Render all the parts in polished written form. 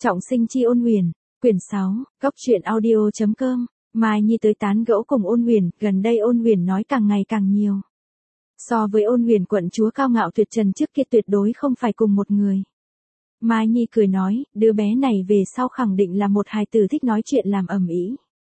Trọng sinh chi Ôn Huyền, quyển 6, góc truyện audio.com, Mai Nhi tới tán gẫu cùng Ôn Huyền, gần đây Ôn Huyền nói càng ngày càng nhiều. So với Ôn Huyền quận chúa cao ngạo tuyệt trần trước kia tuyệt đối không phải cùng một người. Mai Nhi cười nói, đứa bé này về sau khẳng định là một hài tử thích nói chuyện làm ầm ĩ.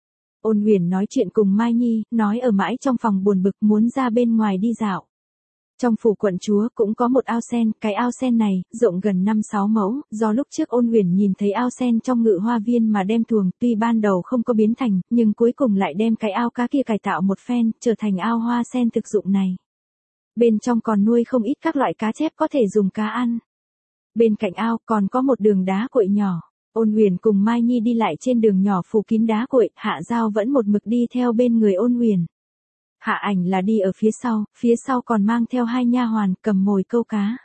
Ôn Huyền nói chuyện cùng Mai Nhi, nói ở mãi trong phòng buồn bực muốn ra bên ngoài đi dạo. Trong phủ quận chúa cũng có một ao sen, cái ao sen này, rộng gần 5-6 mẫu, do lúc trước Ôn Huyền nhìn thấy ao sen trong ngự hoa viên mà đem thuồng, tuy ban đầu không có biến thành, nhưng cuối cùng lại đem cái ao cá kia cải tạo một phen, trở thành ao hoa sen thực dụng này. Bên trong còn nuôi không ít các loại cá chép có thể dùng cá ăn. Bên cạnh ao còn có một đường đá cuội nhỏ. Ôn Huyền cùng Mai Nhi đi lại trên đường nhỏ phủ kín đá cuội, Hạ Giao vẫn một mực đi theo bên người Ôn Huyền. Hạ Ảnh là đi ở phía sau còn mang theo 2 nha hoàn cầm mồi câu cá.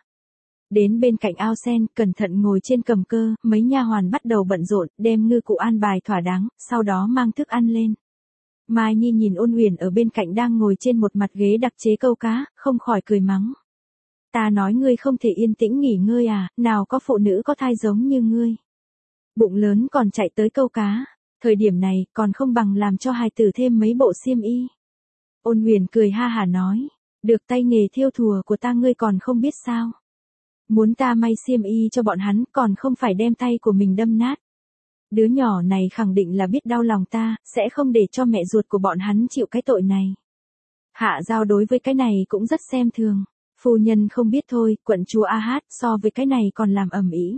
Đến bên cạnh ao sen, cẩn thận ngồi trên cầm cơ, mấy nha hoàn bắt đầu bận rộn, đem ngư cụ an bài thỏa đáng, sau đó mang thức ăn lên. Mai Nhi nhìn Ôn Huyền ở bên cạnh đang ngồi trên một mặt ghế đặc chế câu cá, không khỏi cười mắng. Ta nói ngươi không thể yên tĩnh nghỉ ngơi à, nào có phụ nữ có thai giống như ngươi. Bụng lớn còn chạy tới câu cá, thời điểm này còn không bằng làm cho hài tử thêm mấy bộ xiêm y. Ôn Huyền cười ha hả nói, được tay nghề thêu thùa của ta ngươi còn không biết sao. Muốn ta may xiêm y cho bọn hắn còn không phải đem tay của mình đâm nát. Đứa nhỏ này khẳng định là biết đau lòng ta, sẽ không để cho mẹ ruột của bọn hắn chịu cái tội này. Hạ Giao đối với cái này cũng rất xem thường. Phu nhân không biết thôi, quận chúa A Hát so với cái này còn làm ầm ĩ.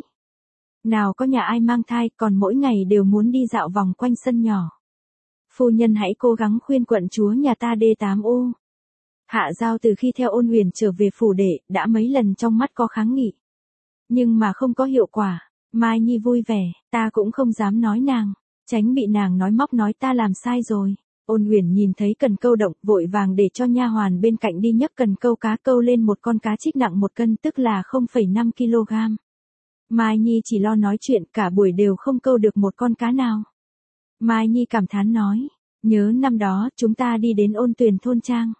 Nào có nhà ai mang thai còn mỗi ngày đều muốn đi dạo vòng quanh sân nhỏ. Phu nhân hãy cố gắng khuyên quận chúa nhà ta D8U. Hạ Giao từ khi theo Ôn Huyền trở về phủ đệ, đã mấy lần trong mắt có kháng nghị. Nhưng mà không có hiệu quả. Mai Nhi vui vẻ, ta cũng không dám nói nàng, tránh bị nàng nói móc nói ta làm sai rồi. Ôn Huyền nhìn thấy cần câu động, vội vàng để cho nha hoàn bên cạnh đi nhấc cần câu cá câu lên một con cá trích nặng 1 cân tức là 0,5 kg. Mai Nhi chỉ lo nói chuyện cả buổi đều không câu được một con cá nào. Mai Nhi cảm thán nói, nhớ năm đó chúng ta đi đến Ôn Tuyền thôn trang.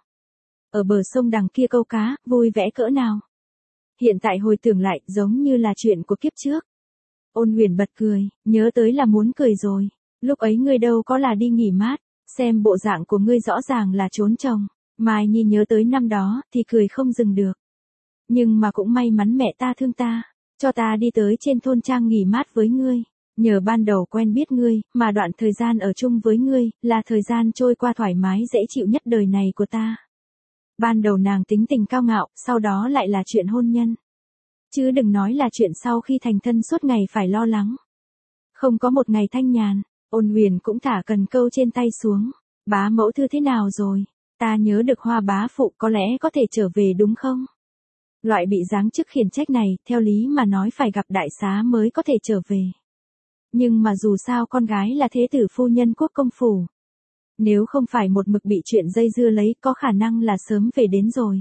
Ở bờ sông đằng kia câu cá, vui vẻ cỡ nào. Hiện tại hồi tưởng lại giống như là chuyện của kiếp trước. Ôn Huyền bật cười, nhớ tới là muốn cười rồi. Lúc ấy ngươi đâu có là đi nghỉ mát, xem bộ dạng của ngươi rõ ràng là trốn chồng. Mai Nhi nhớ tới năm đó thì cười không dừng được. Nhưng mà cũng may mắn mẹ ta thương ta, cho ta đi tới trên thôn trang nghỉ mát với ngươi. Nhờ ban đầu quen biết ngươi, mà đoạn thời gian ở chung với ngươi, là thời gian trôi qua thoải mái dễ chịu nhất đời này của ta. Ban đầu nàng tính tình cao ngạo, sau đó lại là chuyện hôn nhân. Chứ đừng nói là chuyện sau khi thành thân suốt ngày phải lo lắng. Không có một ngày thanh nhàn, Ôn Huyền cũng thả cần câu trên tay xuống. Bá mẫu thư thế nào rồi? Ta nhớ được Hoa bá phụ có lẽ có thể trở về đúng không? Loại bị giáng chức khiển trách này, theo lý mà nói phải gặp đại xá mới có thể trở về. Nhưng mà dù sao con gái là thế tử phu nhân quốc công phủ. Nếu không phải một mực bị chuyện dây dưa lấy có khả năng là sớm về đến rồi.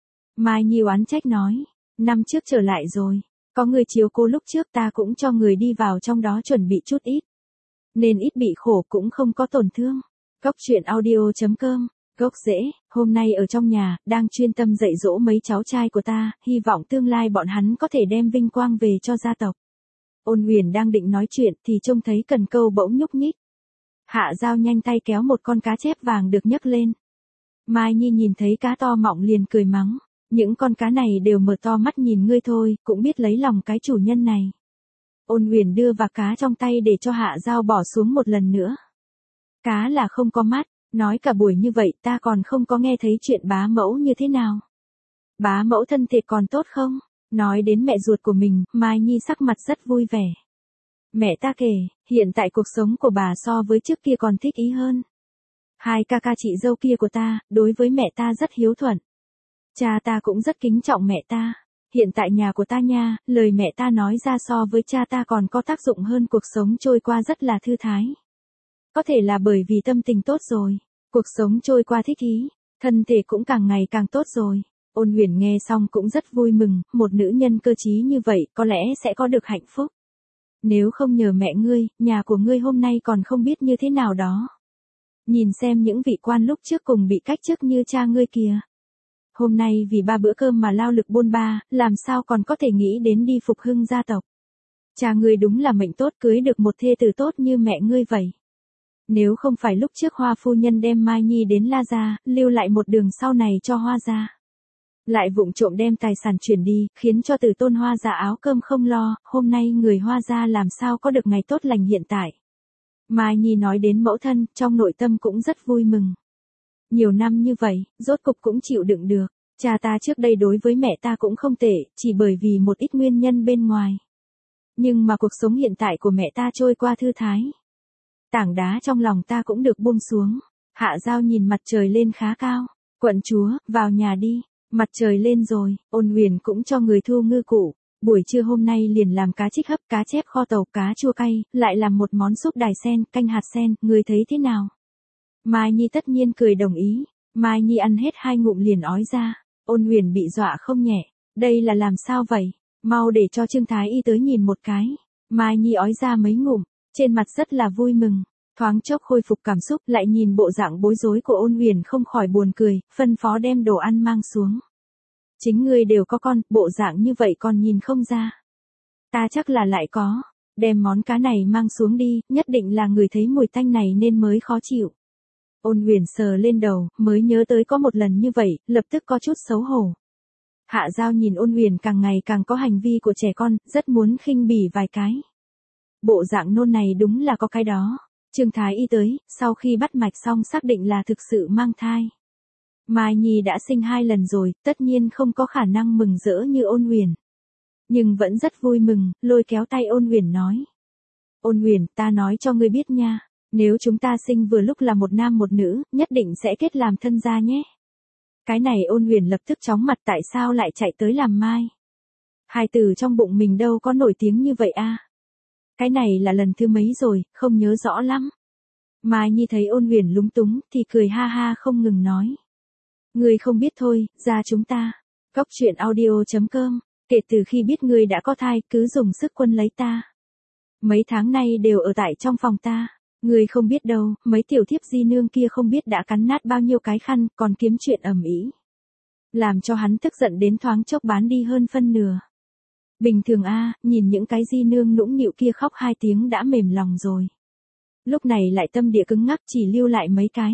Mai Nhi oán trách nói, năm trước trở lại rồi, có người chiếu cố lúc trước ta cũng cho người đi vào trong đó chuẩn bị chút ít. Nên ít bị khổ cũng không có tổn thương. Góc truyện audio.com, gốc rễ, hôm nay ở trong nhà, đang chuyên tâm dạy dỗ mấy cháu trai của ta, hy vọng tương lai bọn hắn có thể đem vinh quang về cho gia tộc. Ôn Huyền đang định nói chuyện thì trông thấy cần câu bỗng nhúc nhích. Hạ Giao nhanh tay kéo một con cá chép vàng được nhấc lên. Mai Nhi nhìn thấy cá to mọng liền cười mắng, những con cá này đều mở to mắt nhìn ngươi thôi, cũng biết lấy lòng cái chủ nhân này. Ôn Huyền đưa vạc cá trong tay để cho Hạ Giao bỏ xuống một lần nữa. Cá là không có mắt, nói cả buổi như vậy ta còn không có nghe thấy chuyện bá mẫu như thế nào. Bá mẫu thân thể còn tốt không? Nói đến mẹ ruột của mình, Mai Nhi sắc mặt rất vui vẻ. Mẹ ta kể, hiện tại cuộc sống của bà so với trước kia còn thích ý hơn. 2 ca ca chị dâu kia của ta, đối với mẹ ta rất hiếu thuận. Cha ta cũng rất kính trọng mẹ ta. Hiện tại nhà của ta nha, lời mẹ ta nói ra so với cha ta còn có tác dụng hơn, cuộc sống trôi qua rất là thư thái. Có thể là bởi vì tâm tình tốt rồi, cuộc sống trôi qua thích ý, thân thể cũng càng ngày càng tốt rồi. Ôn Huyền nghe xong cũng rất vui mừng, một nữ nhân cơ trí như vậy có lẽ sẽ có được hạnh phúc. Nếu không nhờ mẹ ngươi, nhà của ngươi hôm nay còn không biết như thế nào đó. Nhìn xem những vị quan lúc trước cùng bị cách chức như cha ngươi kìa. Hôm nay vì 3 bữa cơm mà lao lực bôn ba, làm sao còn có thể nghĩ đến đi phục hưng gia tộc. Cha ngươi đúng là mệnh tốt cưới được một thê tử tốt như mẹ ngươi vậy. Nếu không phải lúc trước Hoa phu nhân đem Mai Nhi đến La gia, lưu lại một đường sau này cho Hoa gia. Lại vụng trộm đem tài sản chuyển đi, khiến cho Từ Tôn Hoa gia áo cơm không lo, hôm nay người Hoa gia làm sao có được ngày tốt lành hiện tại. Mai Nhi nói đến mẫu thân, trong nội tâm cũng rất vui mừng. Nhiều năm như vậy, rốt cục cũng chịu đựng được. Cha ta trước đây đối với mẹ ta cũng không tệ, chỉ bởi vì một ít nguyên nhân bên ngoài. Nhưng mà cuộc sống hiện tại của mẹ ta trôi qua thư thái. Tảng đá trong lòng ta cũng được buông xuống. Hạ Giao nhìn mặt trời lên khá cao. Quận chúa, vào nhà đi. Mặt trời lên rồi, Ôn Huyền cũng cho người thu ngư cụ. Buổi trưa hôm nay liền làm cá trích hấp, cá chép kho tàu, cá chua cay, lại làm một món súp đài sen, canh hạt sen, người thấy thế nào? Mai Nhi tất nhiên cười đồng ý. Mai Nhi ăn hết 2 ngụm liền ói ra. Ôn Huyền bị dọa không nhẹ. Đây là làm sao vậy? Mau để cho Trương Thái Y tới nhìn một cái. Mai Nhi ói ra mấy ngụm, trên mặt rất là vui mừng. Thoáng chốc khôi phục cảm xúc, lại nhìn bộ dạng bối rối của Ôn Huyền không khỏi buồn cười, phân phó đem đồ ăn mang xuống. Chính ngươi đều có con, bộ dạng như vậy còn nhìn không ra. Ta chắc là lại có. Đem món cá này mang xuống đi, nhất định là người thấy mùi tanh này nên mới khó chịu. Ôn Huyền sờ lên đầu, mới nhớ tới có một lần như vậy, lập tức có chút xấu hổ. Hạ Giao nhìn Ôn Huyền càng ngày càng có hành vi của trẻ con, rất muốn khinh bỉ vài cái. Bộ dạng nôn này đúng là có cái đó. Trương Thái Y tới, sau khi bắt mạch xong xác định là thực sự mang thai. Mai Nhi đã sinh 2 lần rồi, tất nhiên không có khả năng mừng rỡ như Ôn Huyền. Nhưng vẫn rất vui mừng, lôi kéo tay Ôn Huyền nói. Ôn Huyền, ta nói cho ngươi biết nha, nếu chúng ta sinh vừa lúc là một nam một nữ, nhất định sẽ kết làm thân gia nhé. Cái này Ôn Huyền lập tức chóng mặt, tại sao lại chạy tới làm mai. Hài tử trong bụng mình đâu có nổi tiếng như vậy a. Cái này là lần thứ mấy rồi, không nhớ rõ lắm. Mai Nhi thấy Ôn Huyền lúng túng, thì cười ha ha không ngừng nói. Ngươi không biết thôi, gia chúng ta. Góc truyện audio.com, kể từ khi biết ngươi đã có thai, cứ dùng sức quân lấy ta. Mấy tháng nay đều ở tại trong phòng ta. Ngươi không biết đâu, mấy tiểu thiếp di nương kia không biết đã cắn nát bao nhiêu cái khăn, còn kiếm chuyện ầm ĩ. Làm cho hắn tức giận đến thoáng chốc bán đi hơn phân nửa. Bình thường a, nhìn những cái di nương nũng nịu kia khóc 2 tiếng đã mềm lòng rồi. Lúc này lại tâm địa cứng ngắc, chỉ lưu lại mấy cái.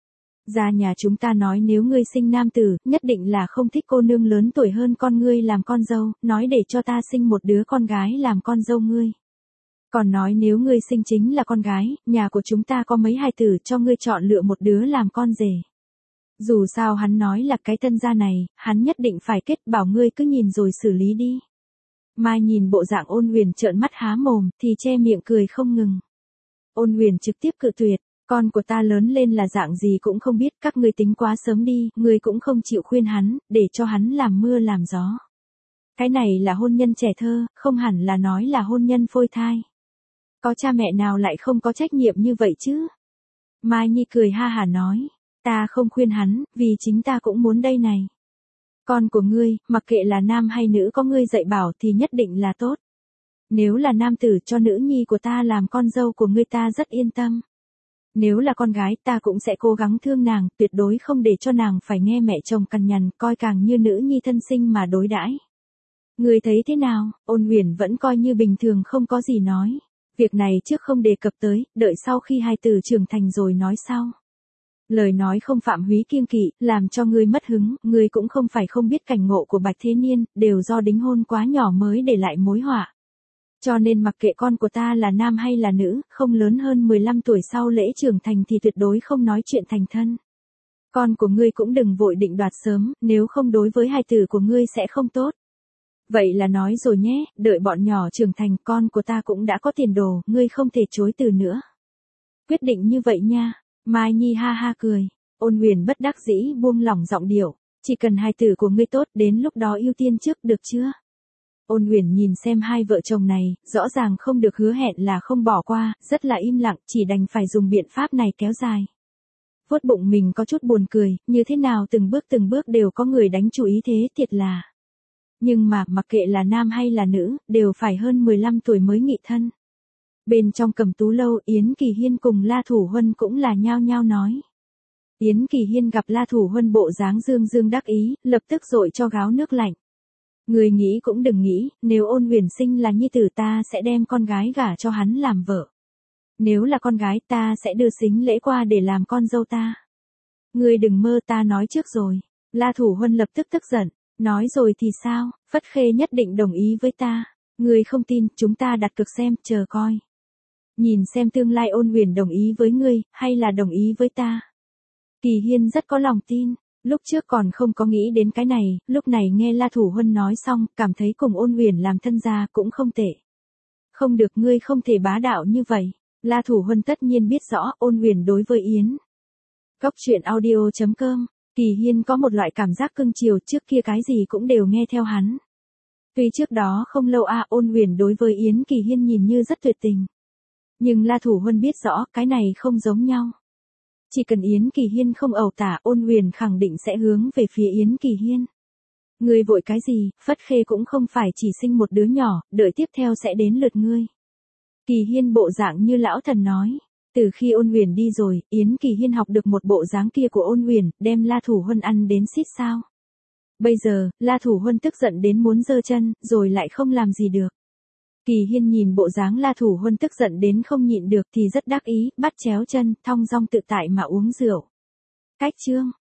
Gia nhà chúng ta nói nếu ngươi sinh nam tử, nhất định là không thích cô nương lớn tuổi hơn con ngươi làm con dâu, nói để cho ta sinh một đứa con gái làm con dâu ngươi. Còn nói nếu ngươi sinh chính là con gái, nhà của chúng ta có mấy hài tử cho ngươi chọn lựa một đứa làm con rể. Dù sao hắn nói là cái thân gia này, hắn nhất định phải kết, bảo ngươi cứ nhìn rồi xử lý đi. Mai nhìn bộ dạng Ôn Huyền trợn mắt há mồm, thì che miệng cười không ngừng. Ôn Huyền trực tiếp cự tuyệt, con của ta lớn lên là dạng gì cũng không biết, các ngươi tính quá sớm đi, ngươi cũng không chịu khuyên hắn, để cho hắn làm mưa làm gió. Cái này là hôn nhân trẻ thơ, không hẳn là nói là hôn nhân phôi thai. Có cha mẹ nào lại không có trách nhiệm như vậy chứ? Mai Nhi cười ha hả nói, ta không khuyên hắn, vì chính ta cũng muốn đây này. Con của ngươi, mặc kệ là nam hay nữ có ngươi dạy bảo thì nhất định là tốt. Nếu là nam tử cho nữ nhi của ta làm con dâu của ngươi ta rất yên tâm. Nếu là con gái ta cũng sẽ cố gắng thương nàng, tuyệt đối không để cho nàng phải nghe mẹ chồng cằn nhằn, coi càng như nữ nhi thân sinh mà đối đãi. Ngươi thấy thế nào? Ôn Huyền vẫn coi như bình thường không có gì nói. Việc này trước không đề cập tới, đợi sau khi hai tử trưởng thành rồi nói sau. Lời nói không phạm húy kiêng kỵ, làm cho ngươi mất hứng, ngươi cũng không phải không biết cảnh ngộ của Bạch Thế Niên, đều do đính hôn quá nhỏ mới để lại mối họa. Cho nên mặc kệ con của ta là nam hay là nữ, không lớn hơn 15 tuổi sau lễ trưởng thành thì tuyệt đối không nói chuyện thành thân. Con của ngươi cũng đừng vội định đoạt sớm, nếu không đối với hài tử của ngươi sẽ không tốt. Vậy là nói rồi nhé, đợi bọn nhỏ trưởng thành, con của ta cũng đã có tiền đồ, ngươi không thể chối từ nữa. Quyết định như vậy nha. Mai Nhi ha ha cười. Ôn Huyền bất đắc dĩ buông lỏng giọng điệu, chỉ cần hài tử của ngươi tốt, đến lúc đó ưu tiên trước, được chưa? Ôn Huyền nhìn xem hai vợ chồng này, rõ ràng không được hứa hẹn là không bỏ qua, rất là im lặng, chỉ đành phải dùng biện pháp này kéo dài. Vuốt bụng mình có chút buồn cười, như thế nào từng bước đều có người đánh chú ý thế, thiệt là. Nhưng mà, mặc kệ là nam hay là nữ, đều phải hơn 15 tuổi mới nghị thân. Bên trong Cẩm Tú lâu, Yến Kỳ Hiên cùng La Thủ Huân cũng là nhao nhao nói. Yến Kỳ Hiên gặp La Thủ Huân bộ dáng dương dương đắc ý, lập tức dội cho gáo nước lạnh. Ngươi nghĩ cũng đừng nghĩ, nếu Ôn Huyền sinh là nhi tử ta sẽ đem con gái gả cho hắn làm vợ. Nếu là con gái ta sẽ đưa sính lễ qua để làm con dâu ta. Ngươi đừng mơ, ta nói trước rồi. La Thủ Huân lập tức tức giận, nói rồi thì sao, Phất Khê nhất định đồng ý với ta. Ngươi không tin, chúng ta đặt cược xem, chờ coi. Nhìn xem tương lai Ôn Huyền đồng ý với ngươi, hay là đồng ý với ta. Kỳ Hiên rất có lòng tin, lúc trước còn không có nghĩ đến cái này, lúc này nghe La Thủ Huân nói xong, cảm thấy cùng Ôn Huyền làm thân gia cũng không tệ. Không được, ngươi không thể bá đạo như vậy. La Thủ Huân tất nhiên biết rõ Ôn Huyền đối với Yến. Góc truyện audio.com, Kỳ Hiên có một loại cảm giác cưng chiều, trước kia cái gì cũng đều nghe theo hắn. Tuy trước đó không lâu Ôn Huyền đối với Yến Kỳ Hiên nhìn như rất tuyệt tình. Nhưng La Thủ Huân biết rõ cái này không giống nhau. Chỉ cần Yến Kỳ Hiên không ẩu tả, Ôn Huyền khẳng định sẽ hướng về phía Yến Kỳ Hiên. Ngươi vội cái gì, Phất Khê cũng không phải chỉ sinh một đứa nhỏ, đợi tiếp theo sẽ đến lượt ngươi. Kỳ Hiên bộ dạng như lão thần nói. Từ khi Ôn Huyền đi rồi, Yến Kỳ Hiên học được một bộ dáng kia của Ôn Huyền, đem La Thủ Huân ăn đến xít sao. Bây giờ, La Thủ Huân tức giận đến muốn giơ chân, rồi lại không làm gì được. Kỳ Hiên nhìn bộ dáng La Thủ Huân tức giận đến không nhịn được thì rất đắc ý, bắt chéo chân, thong dong tự tại mà uống rượu. Cách chương